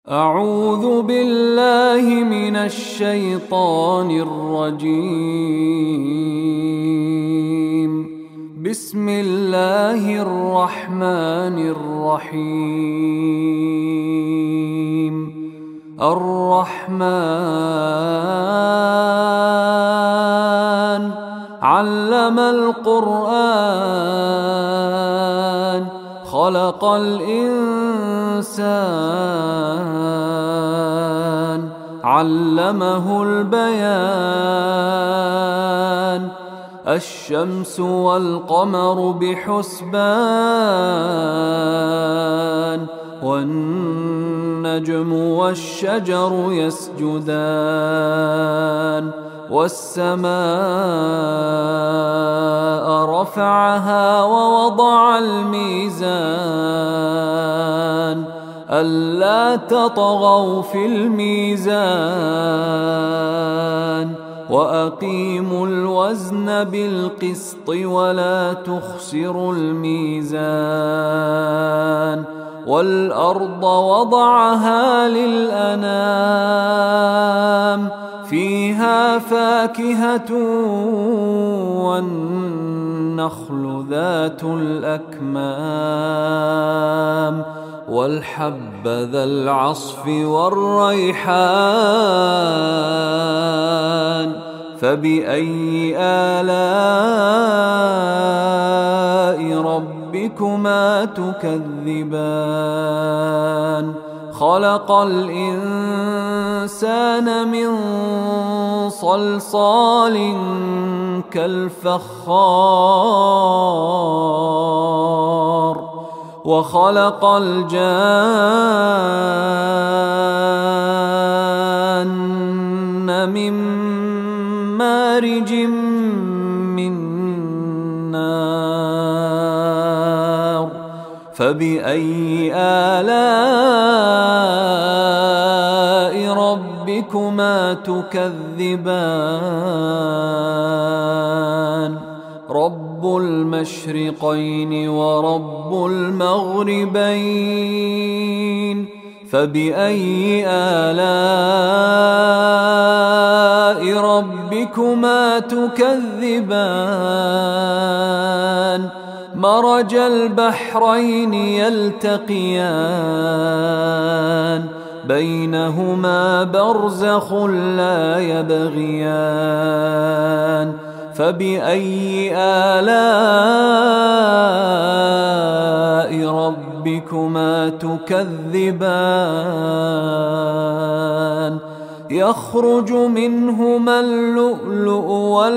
أعوذ بالله من الشيطان الرجيم. بسم الله الرحمن الرحيم. الرحمن علم القرآن خلق الإنسان علمه البيان. الشمس والقمر بحسبان والنجم والشجر يسجدان. والسماء رفعها ووضع الميزان ألا تطغوا في الميزان وأقيموا الوزن بالقسط ولا تخسروا الميزان. والأرض وضعها للأنام فيها فاكهة والنخل ذات الأكمام والحب ذا العصف والريحان. فبأي آلاء ربكما تكذبان؟ خلق الإنسان من صلصال كالفخار وخلق الجان من مارج من نار. فبأي آلاء ربكما تكذبان؟ رب المشرقين ورب المغربين. فبأي آلاء ربكما تكذبان؟ مرج البحرين يلتقيان بينهما برزخ لا يبغيان. فبأي آلاء ربكما تكذبان؟ يخرج منهما اللؤلؤ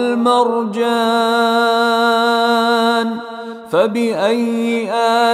والمرجان. فبأي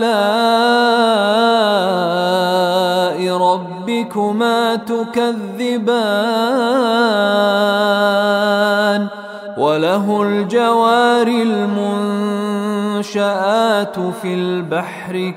آلاء ربكما تكذبان؟ وله الجوار المنشآت في البحر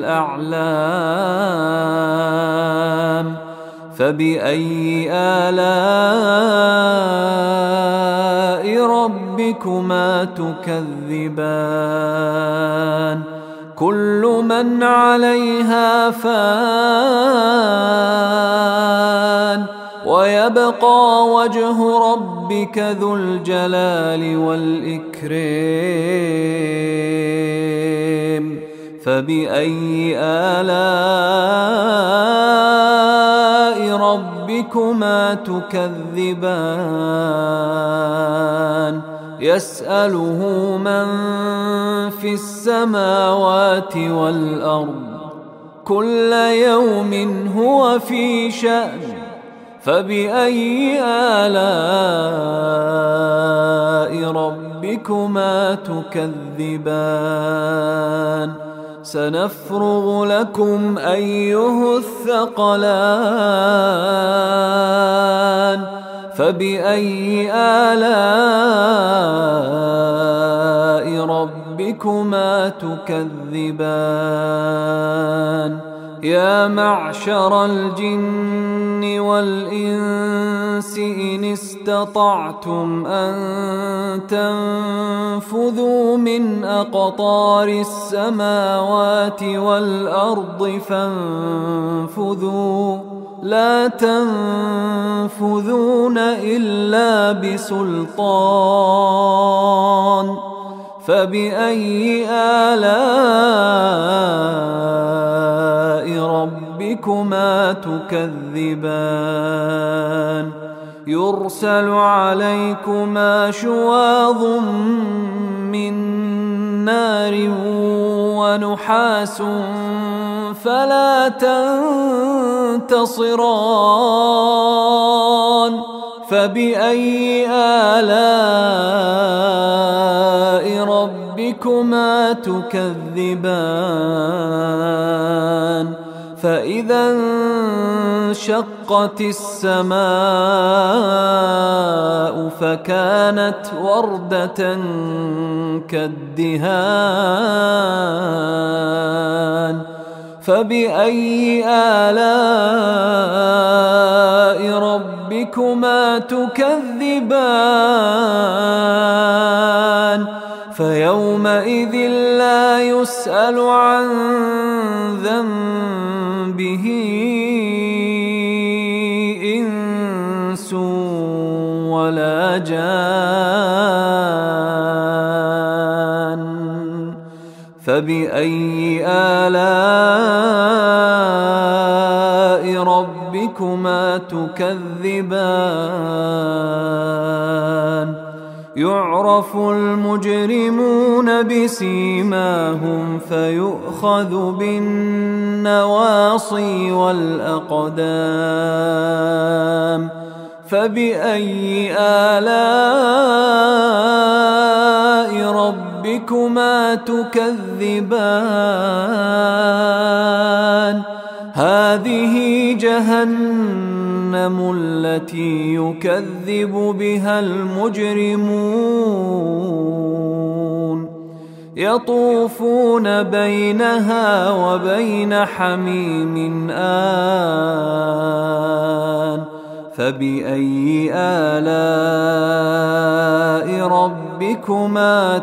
كالأعلام. فبأي آلاء ربكما تكذبان؟ كل من عليها فان ويبقى وجه ربك ذو الجلال والإكرام. فبأي آلاء ربكما تكذبان؟ يسأله من في السماوات والأرض كل يوم هو في شأن. فبأي آلاء ربكما تكذبان؟ سنفرغ لكم أيها الثقلان. فبأي آلاء ربكما تكذبان؟ يا معشر الجن والإنس إن استطعتم أن تنفذوا من أقطار السماوات والأرض فانفذوا لا تنفذون إلا بسلطان فبأي آلاء ربكما تكذبان يرسل عليكما شواظ من نار ونحاس فلا تنتصران فبأي آلاء ربكما تكذبان فإذا انشقت السماء فكانت وردة كالدهان فبأي آلاء ربكما تكذبان فيومئذ لا يسأل عن ذنبه إنس ولا جان فبأي آلاء ربكما تكذبان يعرف المجرمون بسيماهم فيؤخذ بالنواصي والأقدام فبأي آلاء ربكما تكذبان هذه جهنم التي يكذب بها المجرمون يطوفون بينها وبين حميم آن فبأي آلاء ربكما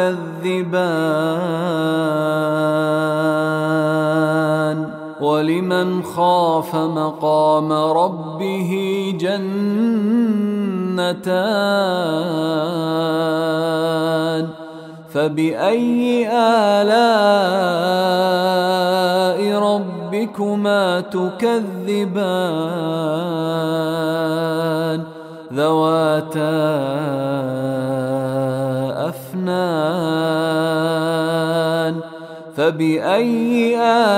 تكذبان ولمن خاف مقام ربه جنتان فبأي آلاء ربكما تكذبان ذواتا أفنان فبأي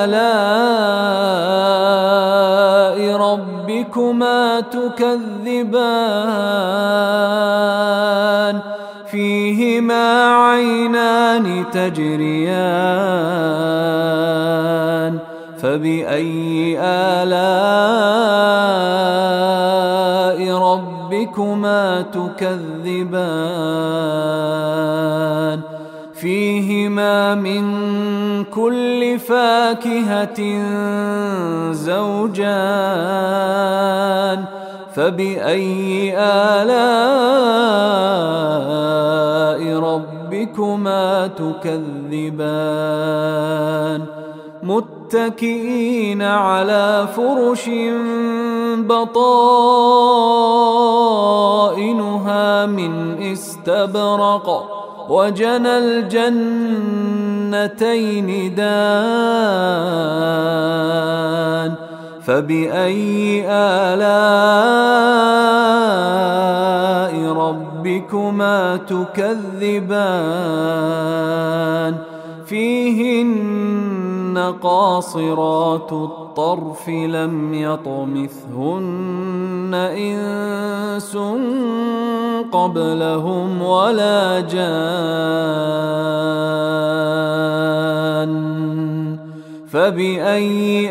آلاء ربكما تكذبان فيهما عينان تجريان فبأي آلاء ربكما تكذبان فيهما من كل فاكهة زوجان فبأي آلاء ربكما تكذبان متكئين على فرش بطائنها من استبرق وجنى الجنتين دان فبأي آلاء ربكما تكذبان فيهن قاصرات الطرف لم يطمثهن إنس قبلهم ولا جان فبأي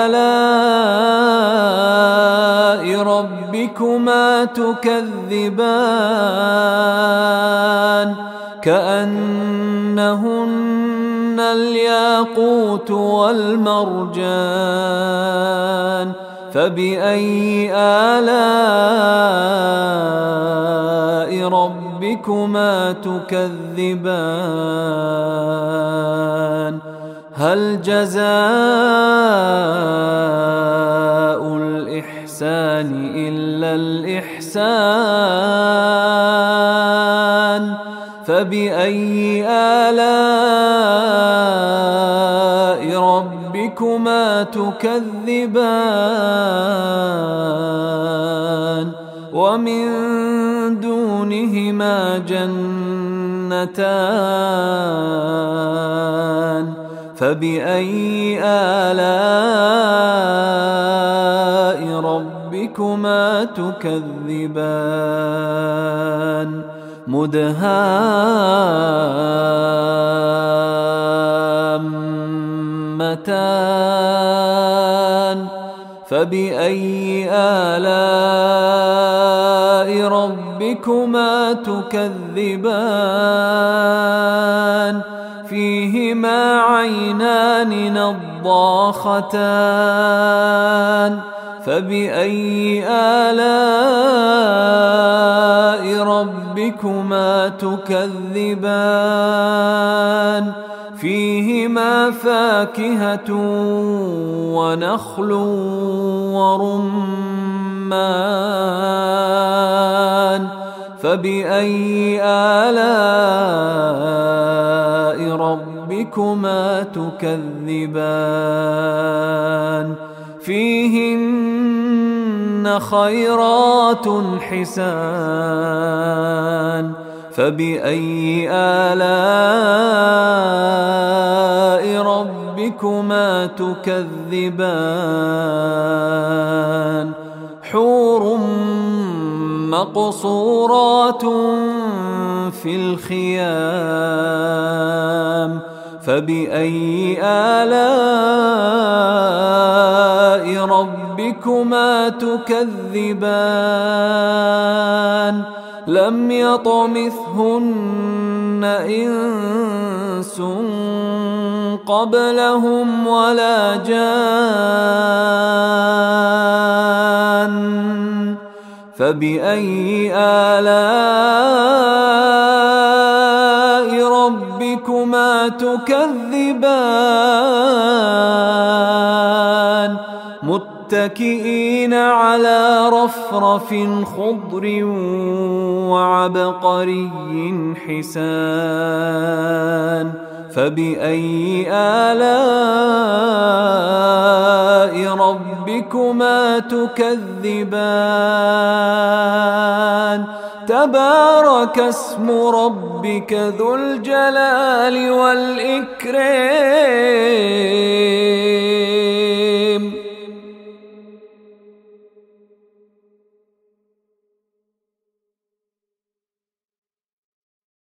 آلاء ربكما تكذبان كأنهن الياقوت والمرجان فبأي آلاء ربكما تكذبان هل جزاء الإحسان إلا الإحسان فبأي آلاء ربكما تكذبان ومن دونهما جنتان فبأي آلاء ربكما تكذبان مدهامتان فبأي آلاء ربكما تكذبان فيهما عينان نضاختان فبأي آلاء ربكما تكذبان فيهما فاكهة ونخل ورمان فبأي آلاء ربكما تكذبان فيهن خيرات حسان فبأي آلاء ربكما تكذبان حور مقصورات في الخيام فبأي آلاء ربكما تكذبان لم يطمثهن إنس قبلهم ولا جان فبأي آلاء ربكما تكذبان متكئين على رفرف خضر وعبقري حسان فبأي آلاء ربكما تكذبان تبارك اسم ربك ذو الجلال والإكرام